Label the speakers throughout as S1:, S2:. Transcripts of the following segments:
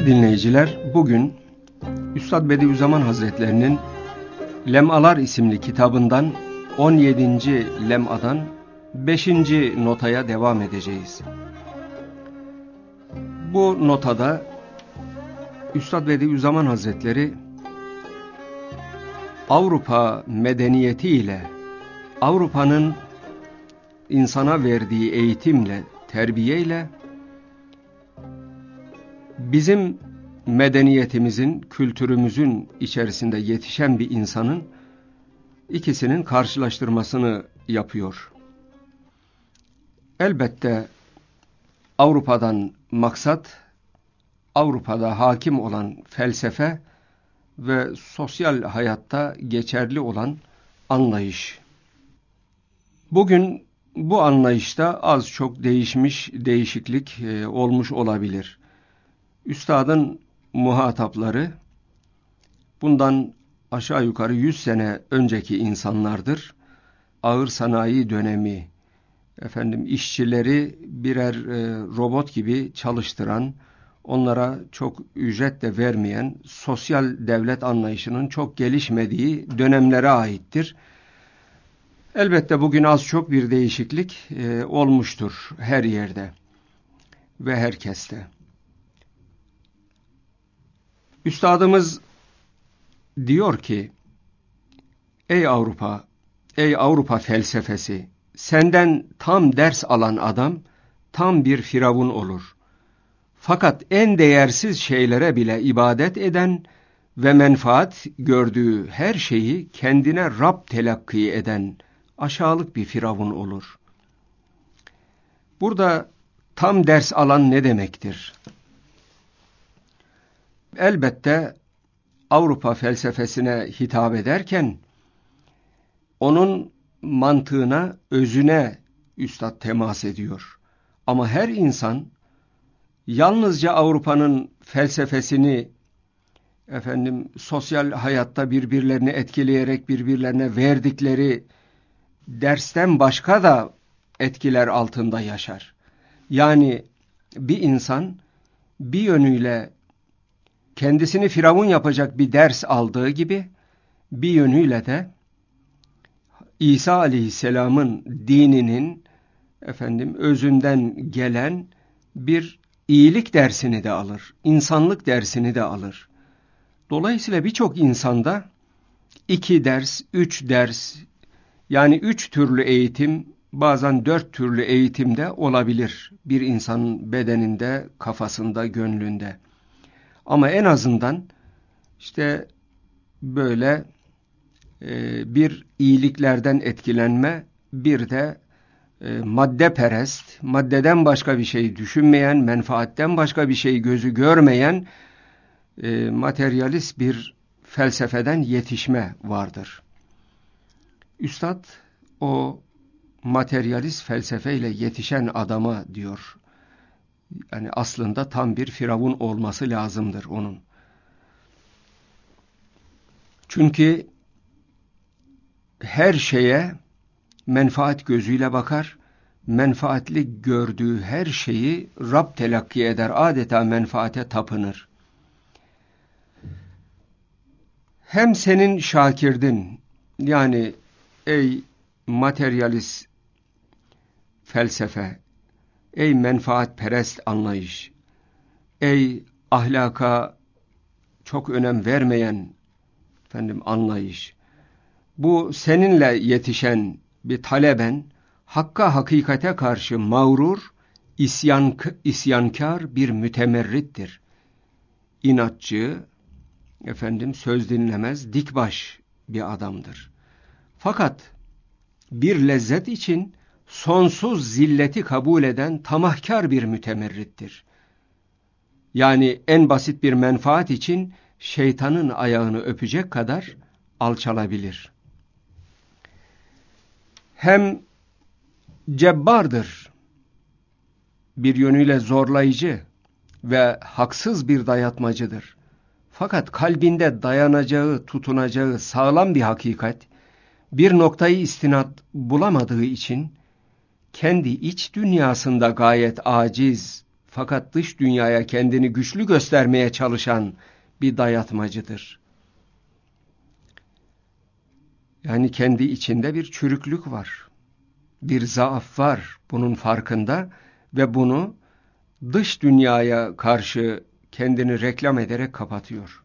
S1: Değerli dinleyiciler, bugün Üstad Bediüzzaman Hazretlerinin Lemalar isimli kitabından 17. lemadan 5. notaya devam edeceğiz. Bu notada Üstad Bediüzzaman Hazretleri Avrupa medeniyeti ile, Avrupa'nın insana verdiği eğitimle, terbiyeyle bizim medeniyetimizin, kültürümüzün içerisinde yetişen bir insanın ikisinin karşılaştırmasını yapıyor. Elbette Avrupa'dan maksat, Avrupa'da hakim olan felsefe ve sosyal hayatta geçerli olan anlayış. Bugün bu anlayışta az çok değişiklik olmuş olabilir. Üstadın muhatapları bundan aşağı yukarı 100 sene önceki insanlardır. Ağır sanayi dönemi, işçileri birer robot gibi çalıştıran, onlara çok ücret de vermeyen sosyal devlet anlayışının çok gelişmediği dönemlere aittir. Elbette bugün az çok bir değişiklik olmuştur her yerde ve herkeste. Üstadımız diyor ki, ey Avrupa felsefesi, senden tam ders alan adam tam bir firavun olur. Fakat en değersiz şeylere bile ibadet eden ve menfaat gördüğü her şeyi kendine Rab telakki eden aşağılık bir firavun olur. Burada tam ders alan ne demektir? Elbette Avrupa felsefesine hitap ederken onun mantığına, özüne üstad temas ediyor. Ama her insan yalnızca Avrupa'nın felsefesini sosyal hayatta birbirlerini etkileyerek birbirlerine verdikleri dersten başka da etkiler altında yaşar. Yani bir insan bir yönüyle kendisini firavun yapacak bir ders aldığı gibi bir yönüyle de İsa Aleyhisselam'ın dininin özünden gelen bir iyilik dersini de alır, insanlık dersini de alır. Dolayısıyla birçok insanda 2 ders, 3 ders, yani 3 türlü eğitim, bazen 4 türlü eğitim de olabilir bir insanın bedeninde, kafasında, gönlünde. Ama en azından böyle bir iyiliklerden etkilenme, bir de maddeperest, maddeden başka bir şey düşünmeyen, menfaatten başka bir şey gözü görmeyen materyalist bir felsefeden yetişme vardır. Üstad o materyalist felsefeyle yetişen adama diyor. Yani aslında tam bir firavun olması lazımdır onun. Çünkü her şeye menfaat gözüyle bakar, menfaatli gördüğü her şeyi Rab telakki eder, adeta menfaate tapınır. Hem senin şakirdin, yani ey materyalist felsefe, ey menfaatperest anlayış, ey ahlaka çok önem vermeyen anlayış, bu seninle yetişen bir taleben, hakka hakikate karşı mağrur, isyankar bir mütemerrittir. İnatçı, söz dinlemez, dikbaş bir adamdır. Fakat bir lezzet için sonsuz zilleti kabul eden tamahkar bir mütemerrittir. Yani en basit bir menfaat için şeytanın ayağını öpecek kadar alçalabilir. Hem cebbardır, bir yönüyle zorlayıcı ve haksız bir dayatmacıdır. Fakat kalbinde dayanacağı, tutunacağı sağlam bir hakikat, bir noktayı istinad bulamadığı için kendi iç dünyasında gayet aciz, fakat dış dünyaya kendini güçlü göstermeye çalışan bir dayatmacıdır. Yani kendi içinde bir çürüklük var, bir zaaf var, bunun farkında ve bunu dış dünyaya karşı kendini reklam ederek kapatıyor.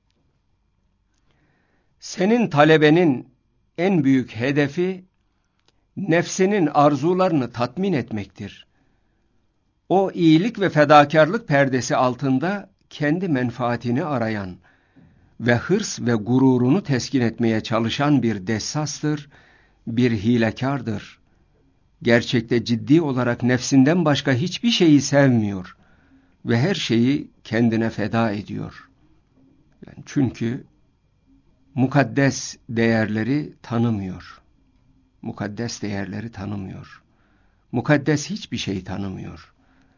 S1: Senin talebenin en büyük hedefi nefsinin arzularını tatmin etmektir. O iyilik ve fedakarlık perdesi altında kendi menfaatini arayan ve hırs ve gururunu teskin etmeye çalışan bir dessastır, bir hilekardır. Gerçekte ciddi olarak nefsinden başka hiçbir şeyi sevmiyor ve her şeyi kendine feda ediyor. Yani çünkü mukaddes değerleri tanımıyor. Mukaddes değerleri tanımıyor. Mukaddes hiçbir şey tanımıyor.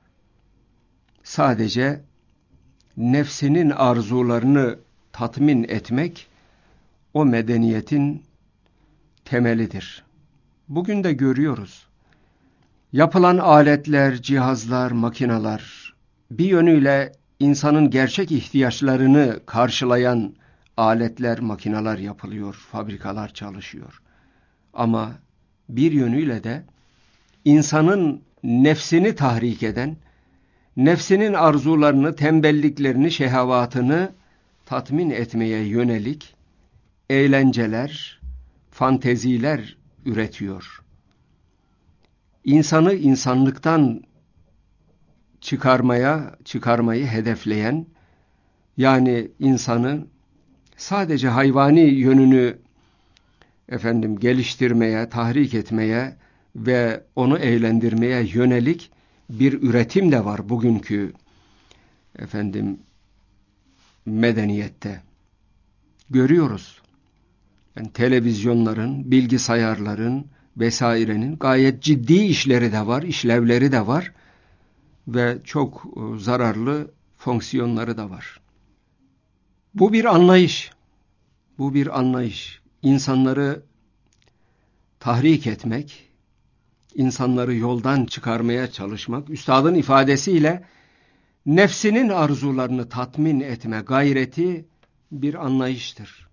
S1: Sadece nefsinin arzularını tatmin etmek o medeniyetin temelidir. Bugün de görüyoruz. Yapılan aletler, cihazlar, makineler bir yönüyle insanın gerçek ihtiyaçlarını karşılayan aletler, makineler yapılıyor, fabrikalar çalışıyor. Ama bir yönüyle de insanın nefsini tahrik eden, nefsinin arzularını, tembelliklerini, şehavatını tatmin etmeye yönelik eğlenceler, fanteziler üretiyor. İnsanı insanlıktan çıkarmayı hedefleyen, yani insanı sadece hayvani yönünü geliştirmeye, tahrik etmeye ve onu eğlendirmeye yönelik bir üretim de var bugünkü medeniyette. Görüyoruz. Yani televizyonların, bilgisayarların vesairenin gayet ciddi işleri de var, işlevleri de var ve çok zararlı fonksiyonları da var. Bu bir anlayış. Bu bir anlayış. İnsanları tahrik etmek, insanları yoldan çıkarmaya çalışmak, üstadın ifadesiyle nefsinin arzularını tatmin etme gayreti bir anlayıştır.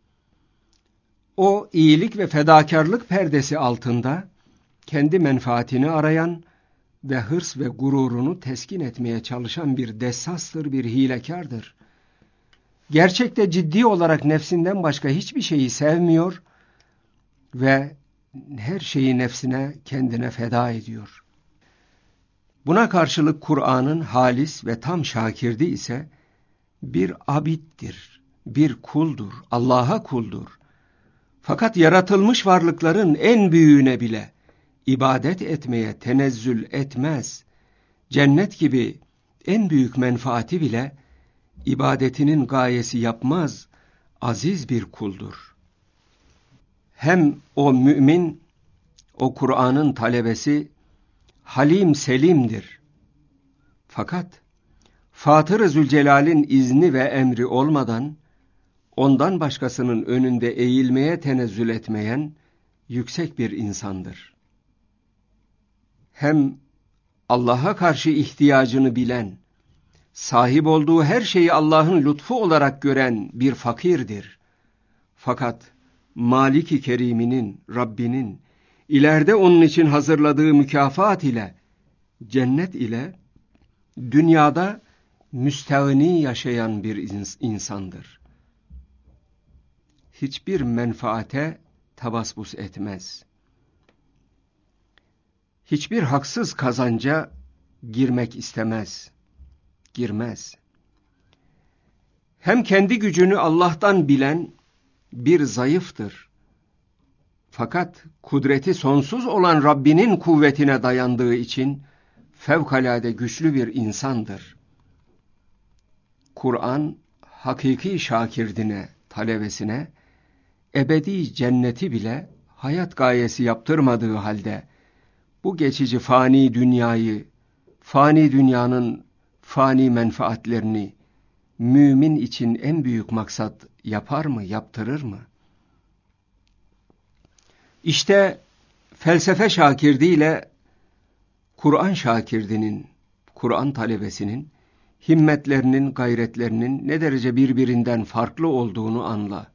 S1: O iyilik ve fedakarlık perdesi altında kendi menfaatini arayan ve hırs ve gururunu teskin etmeye çalışan bir dessastır, bir hilekardır. Gerçekte ciddi olarak nefsinden başka hiçbir şeyi sevmiyor ve her şeyi nefsine, kendine feda ediyor. Buna karşılık Kur'an'ın halis ve tam şakirdi ise bir abiddir, bir kuldur, Allah'a kuldur. Fakat yaratılmış varlıkların en büyüğüne bile ibadet etmeye tenezzül etmez. Cennet gibi en büyük menfaati bile ibadetinin gayesi yapmaz, aziz bir kuldur. Hem o mümin, o Kur'an'ın talebesi Halim Selim'dir. Fakat Fatır-ı Zülcelal'in izni ve emri olmadan ondan başkasının önünde eğilmeye tenezzül etmeyen yüksek bir insandır. Hem Allah'a karşı ihtiyacını bilen, sahip olduğu her şeyi Allah'ın lütfu olarak gören bir fakirdir. Fakat Malik-i Kerim'inin, Rabbinin ileride onun için hazırladığı mükafat ile, cennet ile dünyada müstağni yaşayan bir insandır. Hiçbir menfaate tabassbus etmez. Hiçbir haksız kazanca girmek istemez. Girmez. Hem kendi gücünü Allah'tan bilen bir zayıftır. Fakat kudreti sonsuz olan Rabbinin kuvvetine dayandığı için fevkalade güçlü bir insandır. Kur'an hakiki şakirdine, talebesine ebedi cenneti bile hayat gayesi yaptırmadığı halde bu geçici fani dünyayı, fani dünyanın fani menfaatlerini mümin için en büyük maksat yapar mı, yaptırır mı? İşte felsefe şakirdiyle Kur'an şakirdinin, Kur'an talebesinin himmetlerinin, gayretlerinin ne derece birbirinden farklı olduğunu anla.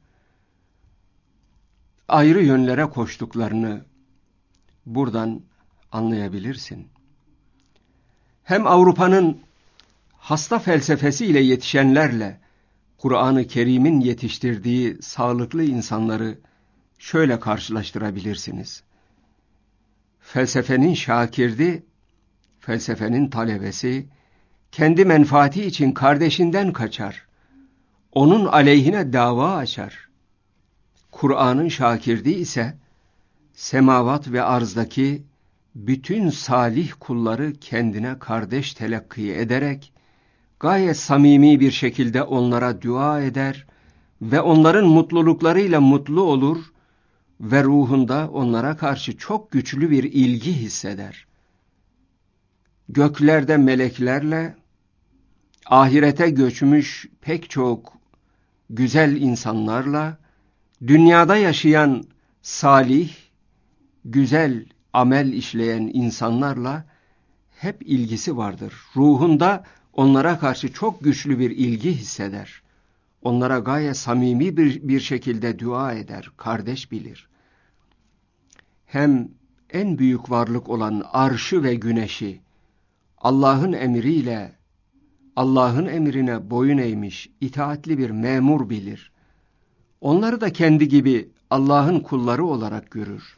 S1: Ayrı yönlere koştuklarını buradan anlayabilirsin. Hem Avrupa'nın hasta felsefesiyle yetişenlerle Kur'an-ı Kerim'in yetiştirdiği sağlıklı insanları şöyle karşılaştırabilirsiniz. Felsefenin şakirdi, felsefenin talebesi, kendi menfaati için kardeşinden kaçar. Onun aleyhine dava açar. Kur'an'ın şakirdi ise, semavat ve arzdaki bütün salih kulları kendine kardeş telakki ederek, gayet samimi bir şekilde onlara dua eder ve onların mutluluklarıyla mutlu olur ve ruhunda onlara karşı çok güçlü bir ilgi hisseder. Göklerde meleklerle, ahirete göçmüş pek çok güzel insanlarla, dünyada yaşayan salih, güzel amel işleyen insanlarla hep ilgisi vardır. Ruhunda onlara karşı çok güçlü bir ilgi hisseder. Onlara gayet samimi bir şekilde dua eder, kardeş bilir. Hem en büyük varlık olan arşı ve güneşi Allah'ın emriyle, Allah'ın emrine boyun eğmiş, itaatli bir memur bilir. Onları da kendi gibi Allah'ın kulları olarak görür.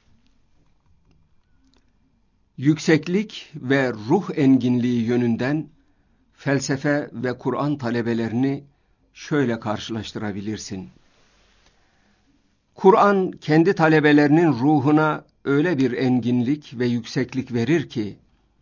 S1: Yükseklik ve ruh enginliği yönünden felsefe ve Kur'an talebelerini şöyle karşılaştırabilirsin. Kur'an kendi talebelerinin ruhuna öyle bir enginlik ve yükseklik verir ki,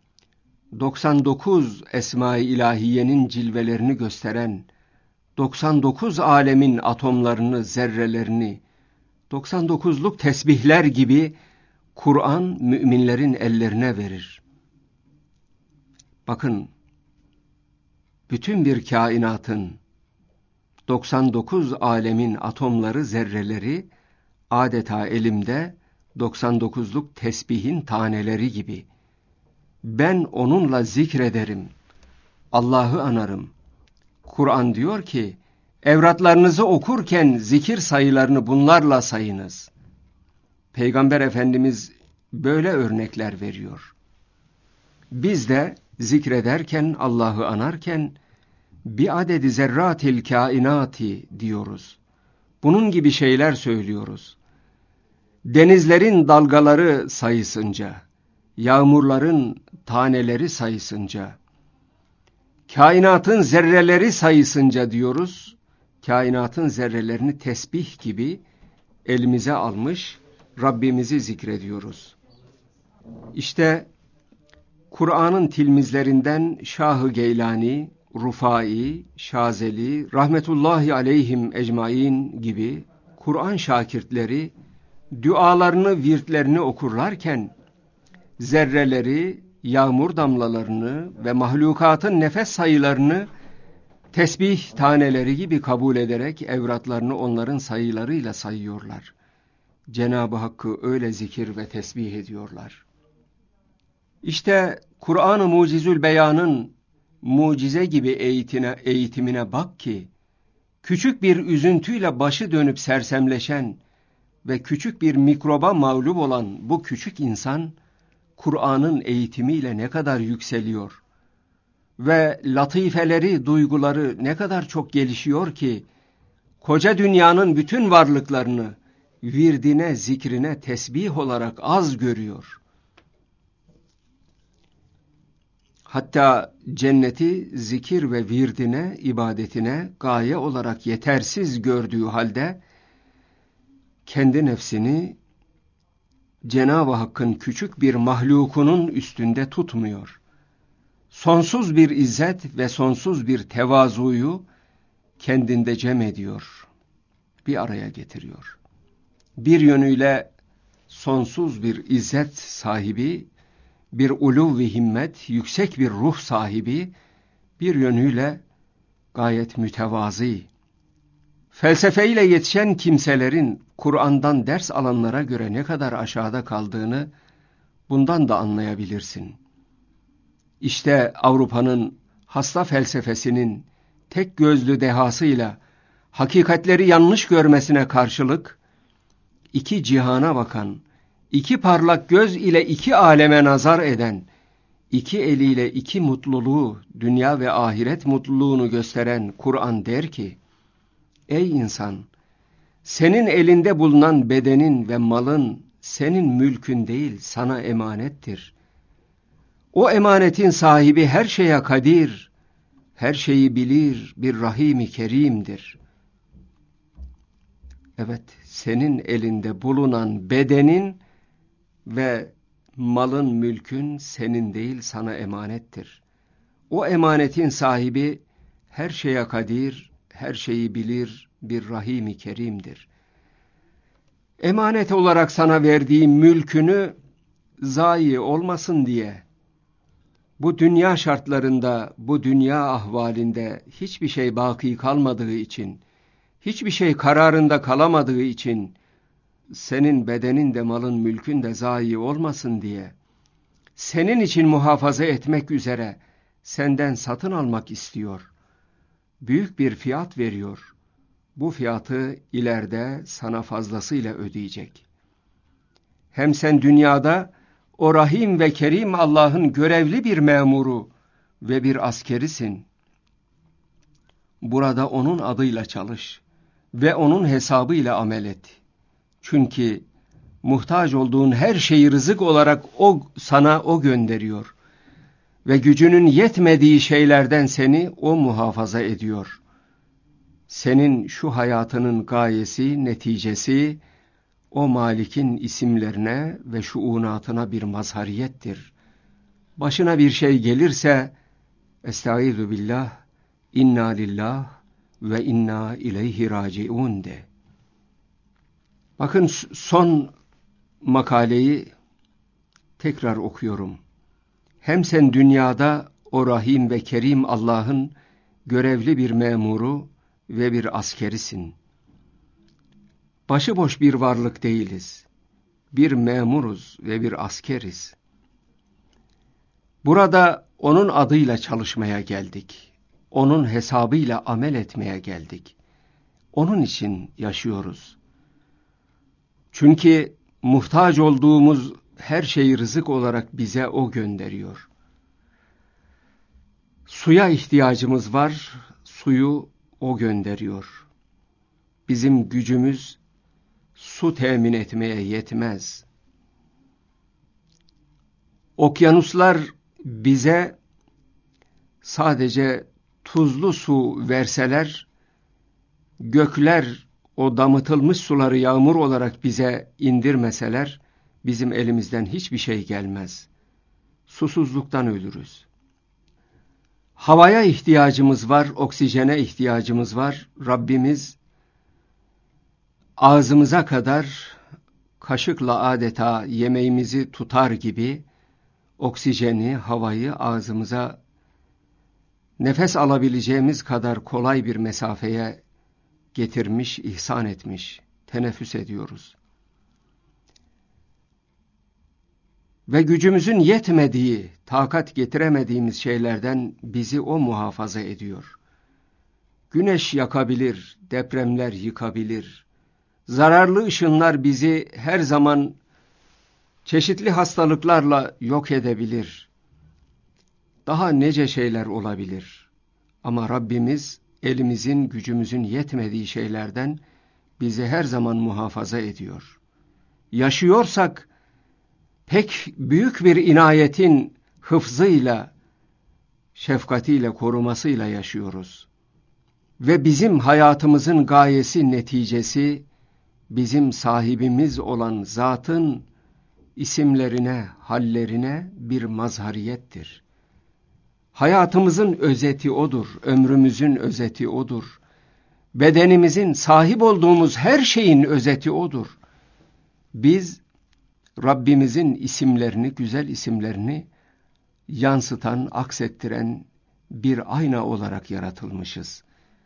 S1: 99 Esma-i İlahiye'nin cilvelerini gösteren, 99 alemin atomlarını, zerrelerini, 99'luk tesbihler gibi Kur'an müminlerin ellerine verir. Bakın, bütün bir kainatın 99 alemin atomları, zerreleri adeta elimde 99'luk tesbihin taneleri gibi. Ben onunla zikrederim, Allah'ı anarım. Kur'an diyor ki, evratlarınızı okurken zikir sayılarını bunlarla sayınız. Peygamber Efendimiz böyle örnekler veriyor. Biz de zikrederken, Allah'ı anarken, bir adedi zerratil kainati diyoruz. Bunun gibi şeyler söylüyoruz. Denizlerin dalgaları sayısınca, yağmurların taneleri sayısınca, kainatın zerreleri sayısınca diyoruz. Kainatın zerrelerini tesbih gibi elimize almış Rabbimizi zikrediyoruz. İşte Kur'an'ın tilmizlerinden Şah-ı Geylani, Rufai, Şazeli, rahmetullahi aleyhim ecmaîn gibi Kur'an şakirtleri dualarını, virtlerini okurlarken zerreleri, yağmur damlalarını ve mahlukatın nefes sayılarını tesbih taneleri gibi kabul ederek evratlarını onların sayılarıyla sayıyorlar. Cenab-ı Hakk'ı öyle zikir ve tesbih ediyorlar. İşte Kur'an-ı Mucizül Beyan'ın mucize gibi eğitimine bak ki, küçük bir üzüntüyle başı dönüp sersemleşen ve küçük bir mikroba mağlup olan bu küçük insan, Kur'an'ın eğitimiyle ne kadar yükseliyor ve latifeleri, duyguları ne kadar çok gelişiyor ki, koca dünyanın bütün varlıklarını virdine, zikrine, tesbih olarak az görüyor. Hatta cenneti zikir ve virdine, ibadetine gaye olarak yetersiz gördüğü halde, kendi nefsini Cenab-ı Hakk'ın küçük bir mahlukunun üstünde tutmuyor. Sonsuz bir izzet ve sonsuz bir tevazuyu kendinde cem ediyor, bir araya getiriyor. Bir yönüyle sonsuz bir izzet sahibi, bir uluv ve himmet, yüksek bir ruh sahibi, bir yönüyle gayet mütevazi. Felsefeyle yetişen kimselerin Kur'an'dan ders alanlara göre ne kadar aşağıda kaldığını bundan da anlayabilirsin. İşte Avrupa'nın hasta felsefesinin tek gözlü dehasıyla hakikatleri yanlış görmesine karşılık, iki cihana bakan, iki parlak göz ile iki aleme nazar eden, iki eliyle iki mutluluğu, dünya ve ahiret mutluluğunu gösteren Kur'an der ki, ey insan, senin elinde bulunan bedenin ve malın senin mülkün değil, sana emanettir. O emanetin sahibi her şeye kadir, her şeyi bilir, bir Rahim-i Kerim'dir. Evet, senin elinde bulunan bedenin ve malın, mülkün senin değil, sana emanettir. O emanetin sahibi her şeye kadir, her şeyi bilir, bir Rahim-i Kerim'dir. Emanet olarak sana verdiğim mülkünü zayi olmasın diye, bu dünya şartlarında, bu dünya ahvalinde hiçbir şey baki kalmadığı için, hiçbir şey kararında kalamadığı için, senin bedenin de malın mülkün de zayi olmasın diye, senin için muhafaza etmek üzere senden satın almak istiyor. Büyük bir fiyat veriyor. Bu fiyatı ileride sana fazlasıyla ödeyecek. Hem sen dünyada o Rahim ve Kerim Allah'ın görevli bir memuru ve bir askerisin. Burada onun adıyla çalış ve onun hesabıyla amel et. Çünkü muhtaç olduğun her şeyi rızık olarak sana o gönderiyor. Ve gücünün yetmediği şeylerden seni o muhafaza ediyor. Senin şu hayatının gayesi, neticesi, o Malik'in isimlerine ve şuunatına bir mazhariyettir. Başına bir şey gelirse, Estaizu billah, inna lillah ve inna ileyhi raciun de. Bakın son makaleyi tekrar okuyorum. Hem sen dünyada o Rahim ve Kerim Allah'ın görevli bir memuru ve bir askerisin. Başıboş bir varlık değiliz. Bir memuruz ve bir askeriz. Burada onun adıyla çalışmaya geldik. Onun hesabıyla amel etmeye geldik. Onun için yaşıyoruz. Çünkü muhtaç olduğumuz her şeyi rızık olarak bize o gönderiyor. Suya ihtiyacımız var, suyu o gönderiyor. Bizim gücümüz su temin etmeye yetmez. Okyanuslar bize sadece tuzlu su verseler, gökler o damıtılmış suları yağmur olarak bize indirmeseler, bizim elimizden hiçbir şey gelmez. Susuzluktan ölürüz. Havaya ihtiyacımız var, oksijene ihtiyacımız var. Rabbimiz ağzımıza kadar kaşıkla adeta yemeğimizi tutar gibi oksijeni, havayı ağzımıza nefes alabileceğimiz kadar kolay bir mesafeye getirmiş, ihsan etmiş, teneffüs ediyoruz. Ve gücümüzün yetmediği, takat getiremediğimiz şeylerden bizi o muhafaza ediyor. Güneş yakabilir, depremler yıkabilir, zararlı ışınlar bizi her zaman çeşitli hastalıklarla yok edebilir. Daha nece şeyler olabilir. Ama Rabbimiz elimizin, gücümüzün yetmediği şeylerden bizi her zaman muhafaza ediyor. Yaşıyorsak pek büyük bir inayetin hıfzıyla, şefkatiyle, korumasıyla yaşıyoruz. Ve bizim hayatımızın gayesi, neticesi, bizim sahibimiz olan zatın isimlerine, hallerine bir mazhariyettir. Hayatımızın özeti odur, ömrümüzün özeti odur. Bedenimizin, sahip olduğumuz her şeyin özeti odur. Biz Rabbimizin isimlerini, güzel isimlerini yansıtan, aksettiren bir ayna olarak yaratılmışız.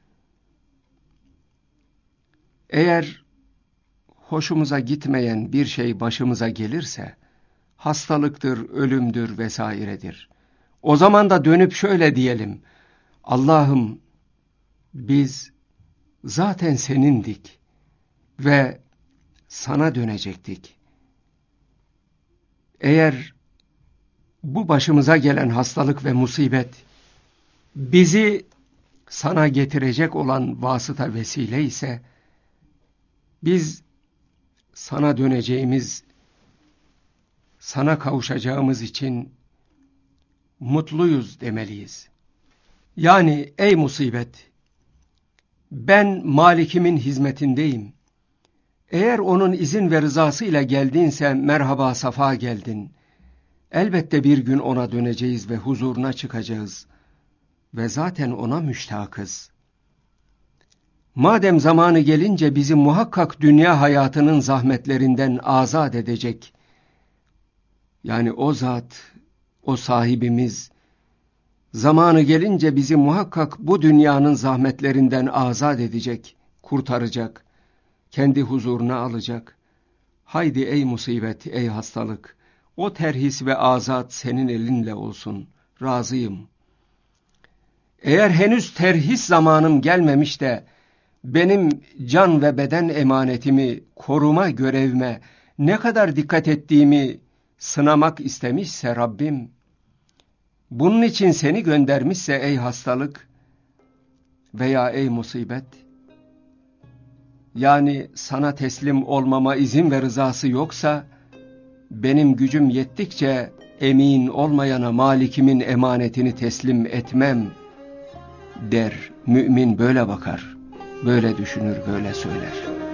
S1: Eğer hoşumuza gitmeyen bir şey başımıza gelirse, hastalıktır, ölümdür vesairedir. O zaman da dönüp şöyle diyelim: Allah'ım, biz zaten senindik ve sana dönecektik. Eğer bu başımıza gelen hastalık ve musibet bizi sana getirecek olan vasıta vesile ise, biz sana döneceğimiz, sana kavuşacağımız için mutluyuz demeliyiz. Yani ey musibet, ben Malik'imin hizmetindeyim. Eğer onun izin ve rızasıyla geldinse merhaba, safa geldin. Elbette bir gün ona döneceğiz ve huzuruna çıkacağız. Ve zaten ona müştakız. Madem zamanı gelince bizi muhakkak dünya hayatının zahmetlerinden azat edecek, yani o zat, o sahibimiz, zamanı gelince bizi muhakkak bu dünyanın zahmetlerinden azat edecek, kurtaracak, kendi huzuruna alacak. Haydi ey musibet, ey hastalık, o terhis ve azat senin elinle olsun, razıyım. Eğer henüz terhis zamanım gelmemiş de, benim can ve beden emanetimi koruma görevime ne kadar dikkat ettiğimi sınamak istemişse Rabbim, bunun için seni göndermişse ey hastalık veya ey musibet, yani sana teslim olmama izin ve rızası yoksa, benim gücüm yettikçe emin olmayana Malik'imin emanetini teslim etmem der. Mümin böyle bakar, böyle düşünür, böyle söyler.